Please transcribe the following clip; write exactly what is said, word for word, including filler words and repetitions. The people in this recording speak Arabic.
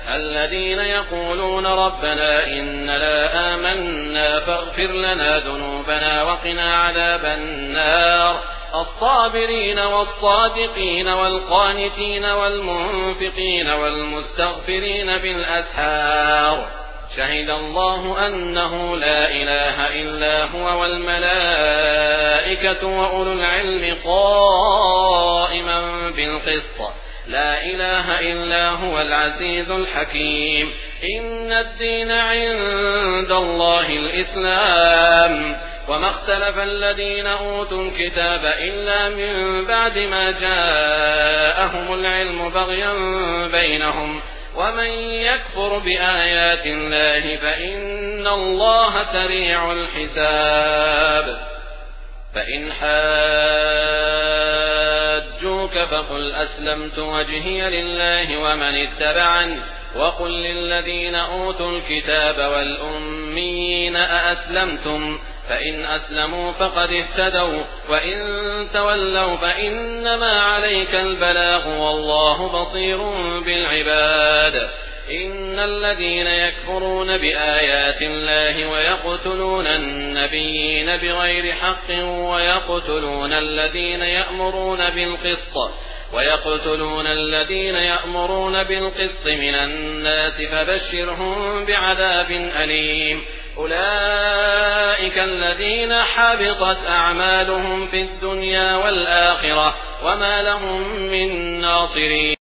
الذين يقولون ربنا إننا آمنا فاغفر لنا ذنوبنا وقنا عذاب النار الصابرين والصادقين والقانتين والمنفقين والمستغفرين بالأسحار شهد الله أنه لا إله إلا هو والملائكة وأولو العلم قائما بالقسط لا إله إلا هو العزيز الحكيم إن الدين عند الله الإسلام وما اختلف الذين أوتوا الكتاب إلا من بعد ما جاءهم العلم بغيا بينهم ومن يكفر بآيات الله فإن الله سريع الحساب فإن حاجوك فقل أسلمت وجهي لله ومن اتبعني وقل للذين أوتوا الكتاب والأميين أأسلمتم فإن أسلموا فقد اهتدوا وإن تولوا فإنما عليك البلاغ والله بصير بالعباد إن الذين يكفرون بآيات الله ويقتلون النبيين بغير حق ويقتلون الذين يأمرون بالقسط ويقتلون الذين يأمرون بالقسط من الناس فبشرهم بعذاب أليم أولئك الذين حبطت أعمالهم في الدنيا والآخرة وما لهم من ناصرين